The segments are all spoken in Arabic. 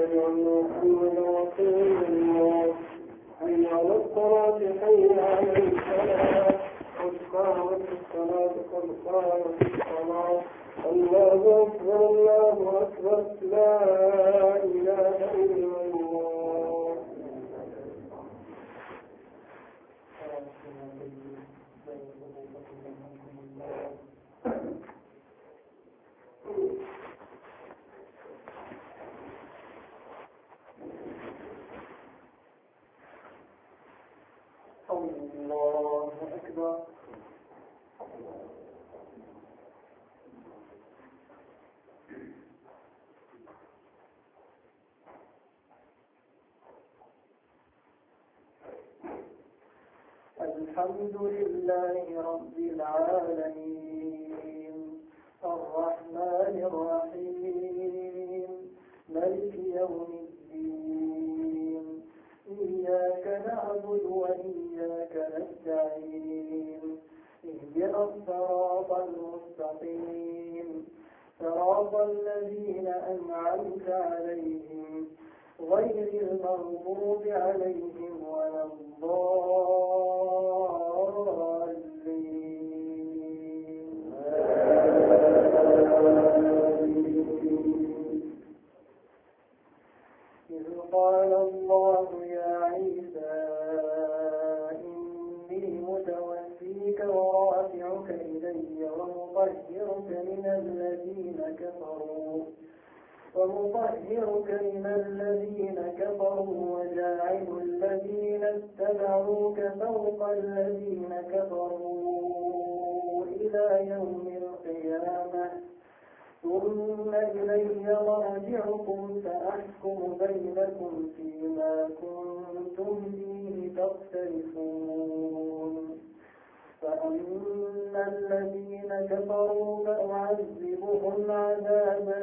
أن محمدا رسول الله. حي على الصلاة حي على الفلاح قد قامت الصلاة قد قامت الصلاة. الله أكبر الله أكبر لا إله إلا الله. الله أكبر. الحمد لله رب العالمين الرحمن الرحيم مالك يوم الدين إياك نعبد وإياك نستعين اهدنا الصراط المستقيم صراط الذين أنعمت عليهم غير المغضوب عليهم ولا الضالين. إذ قال الله يا عيسى إني متوفيك ورافعك إلي ومطهرك من الذين كفروا وجاعل الذين اتبعوك فوق الذين كفروا إلى يوم القيامة ثم إلي مرجعكم فأحكم بينكم فيما كنتم فيه تختلفون. فأما الذين كفروا فأعذبهم عذابا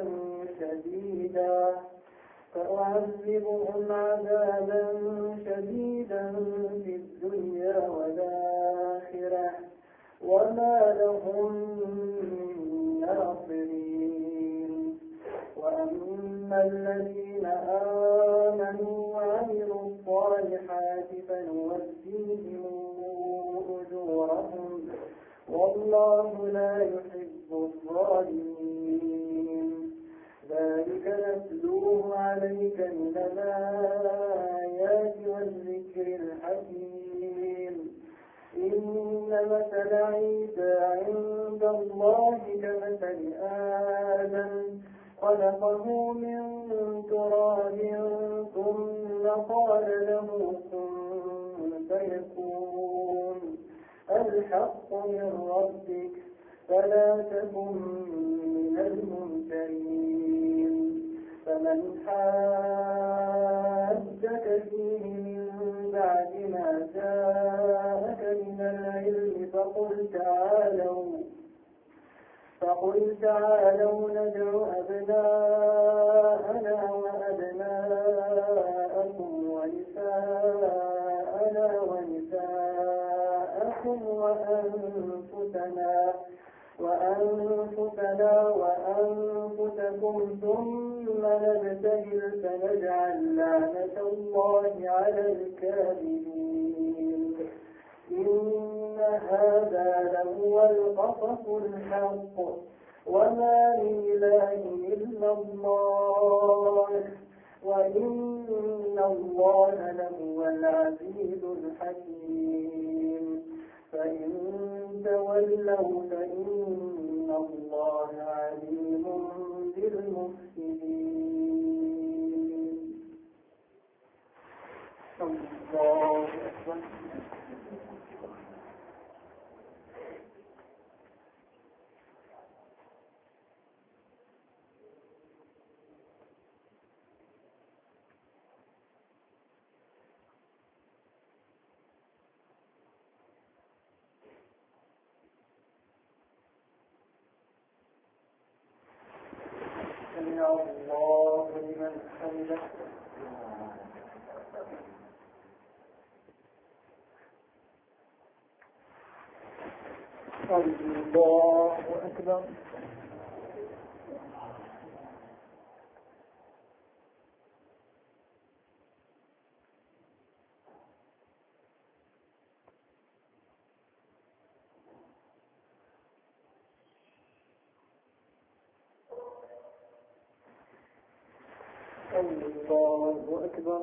شديدا في الدنيا والآخرة وما لهم من ناصرين. وأما الذين آمنوا وعملوا الصالحات فنوفيهم أجورهم والله لا يحب الظالمين. ذلك نتلوه عليك من الآيات والذكر الحكيم. إن مثل عيسى عند الله كمثل آدم خلقه من تراب ثم قال له كن فيكون. الحق من ربك فلا تكن من الممترين. فمن حاجك فيه من بعد ما جاءك من العلم فقل تعالوا ندع أبناءنا وأبناءكم ونساءنا ونساءكم وأنفسكم ثم نبتهل فنجعل لعنة الله على الكاذبين. إن هذا لهو القصص الحق وما من إله إلا الله وإن الله لهو العزيز الحكيم. فإن تولوا فإن الله عليم بالمفسدين. الله أكبر. سمع الله لمن حمده. الله أكبر. الله أكبر.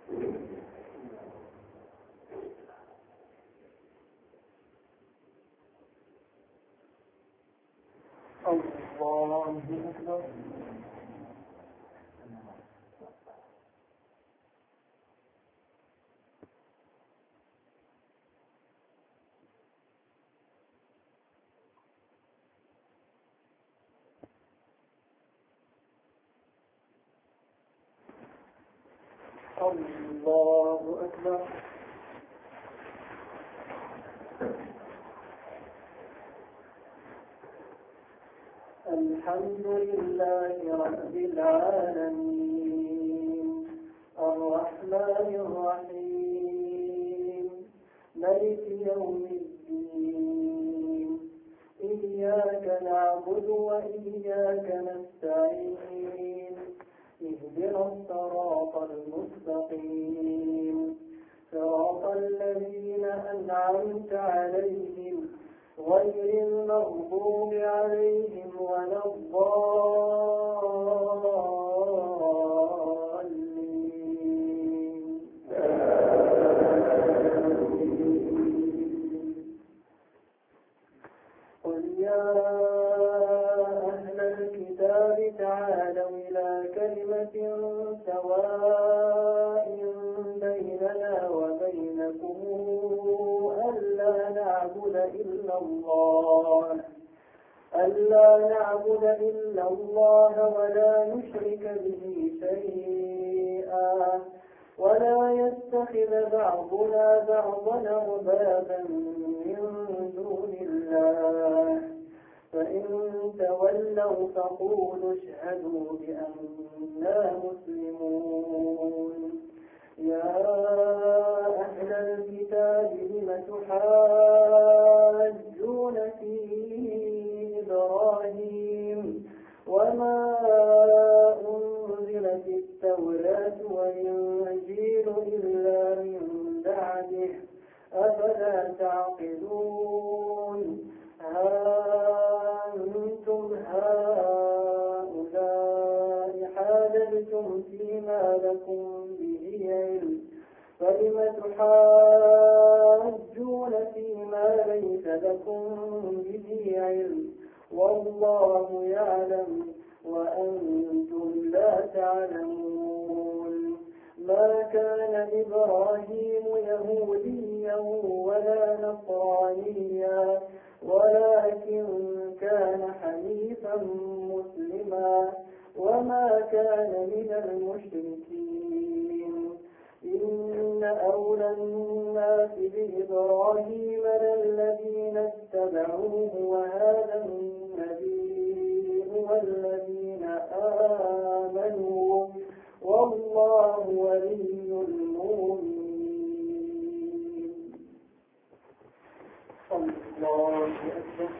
الله أكبر. الله أكبر. الحمد لله رب العالمين الرحمن الرحيم مالك يوم الدين إياك نعبد وإياك نستعين اهدنا الصراط المستقيم صراط الذين أنعمت عليهم غير المغضوب عليهم ولا الضالين. قل يا أهل الكتاب تعالوا إلى كلمة سواء بيننا وبينكم ألا نعبد إلا الله ولا نشرك به شيئا ولا يتخذ بعضنا بعضا أربابا من دون الله فإن تولوا فقولوا اشهدوا بأننا مسلمون. يا أهل الكتاب لم تحاجون في إبراهيم وما أنزلت التوراة والإنجيل إلا من بعده أفلا تعقلون. أنتم هؤلاء حاججتم فيما لكم به علم فلم تحاجون فيما ليس لكم به علم والله يعلم وأنتم لا تعلمون. ما كان إبراهيم يهوديا ولا نصرانيا ولكن كان حنيفا مسلما وما كان من المشركين. إن أولى الناس بإبراهيم للذين اتبعوه وهذا النبي والذين آمنوا والله ولي المؤمنين. الله أكبر.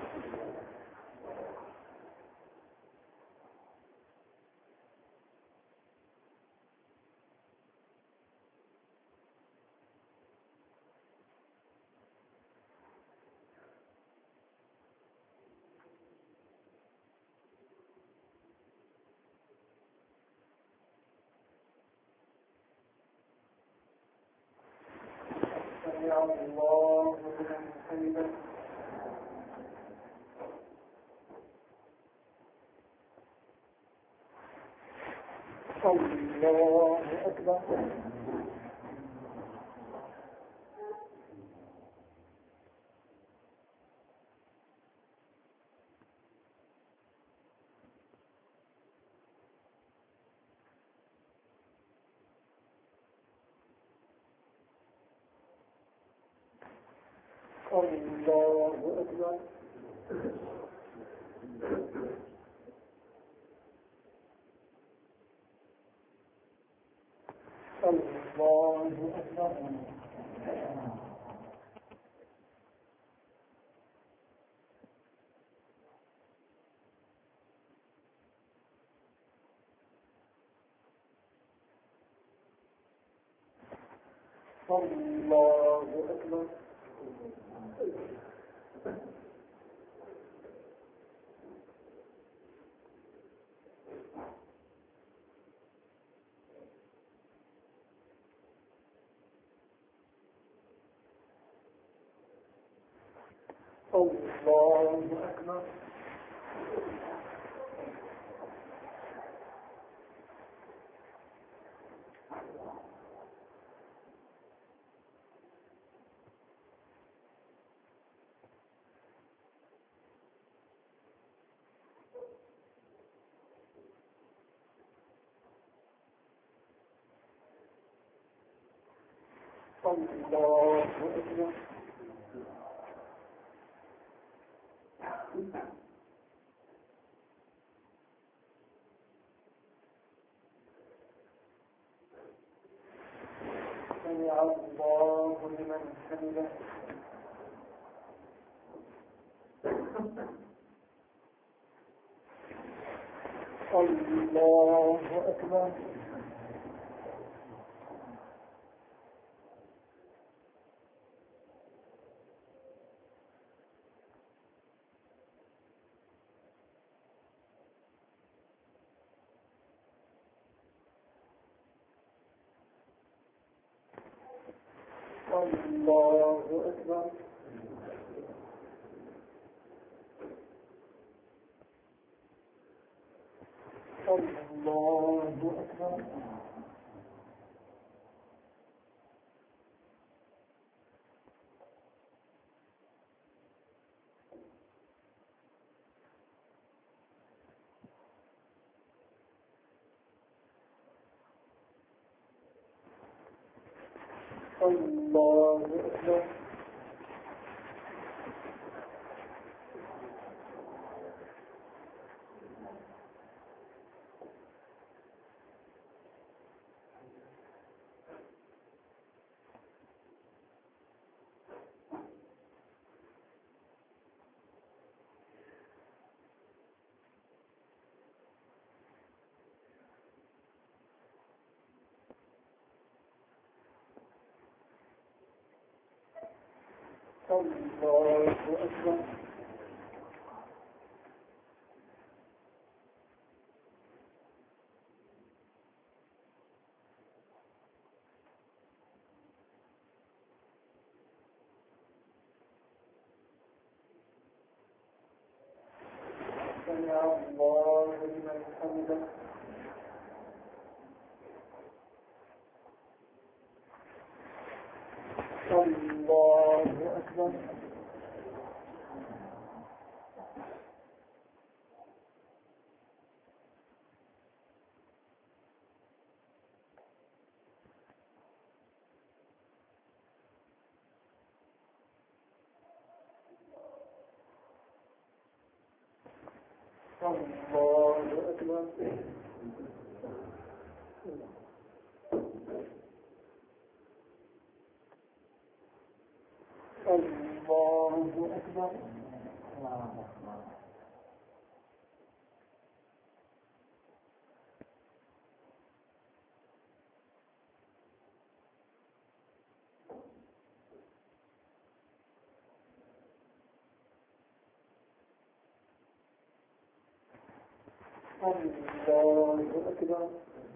سمع الله لمن حمده. الله أكبر. الله أكبر. الله أكبر. الله أكبر. الله أكبر. الله أكبر. سمع الله لمن حمده. الله أكبر. الله أكبر. الله أكبر. الله أكبر. الله أكبر. سمع الله لمن حمده. الله أكبر. الله أكبر. الله أكبر. الله أكبر.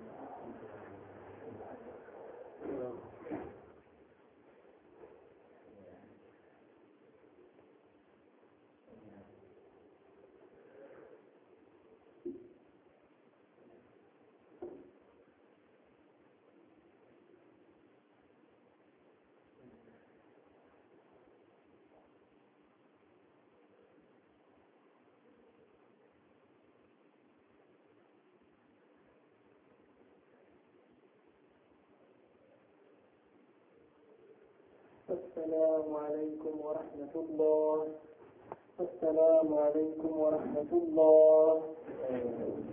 السلام عليكم ورحمة الله. السلام عليكم ورحمة الله.